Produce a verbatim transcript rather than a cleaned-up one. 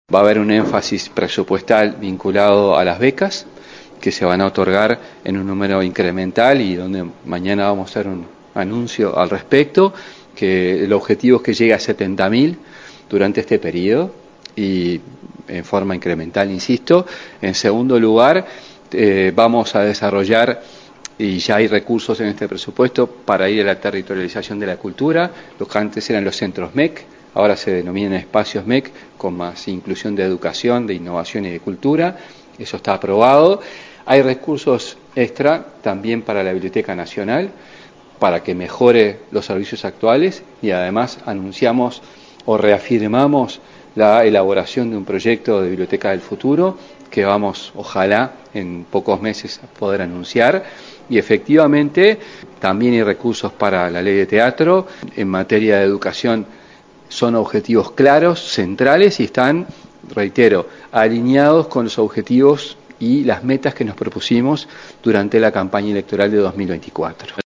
Va a haber un énfasis presupuestal vinculado a las becas que se van a otorgar en un número incremental y donde mañana vamos a hacer un anuncio al respecto, que el objetivo es que llegue a setenta mil durante este periodo y en forma incremental, insisto. En segundo lugar, eh, vamos a desarrollar, y ya hay recursos en este presupuesto, para ir a la territorialización de la cultura. Los que antes eran los centros M E C, ahora se denominan espacios M E C, con más inclusión de educación, de innovación y de cultura. Eso está aprobado. Hay recursos extra también para la Biblioteca Nacional, para que mejore los servicios actuales, y además anunciamos o reafirmamos la elaboración de un proyecto de Biblioteca del Futuro que vamos, ojalá, en pocos meses a poder anunciar. Y efectivamente también hay recursos para la ley de teatro. En materia de educación son objetivos claros, centrales, y están, reitero, alineados con los objetivos y las metas que nos propusimos durante la campaña electoral de dos mil veinticuatro.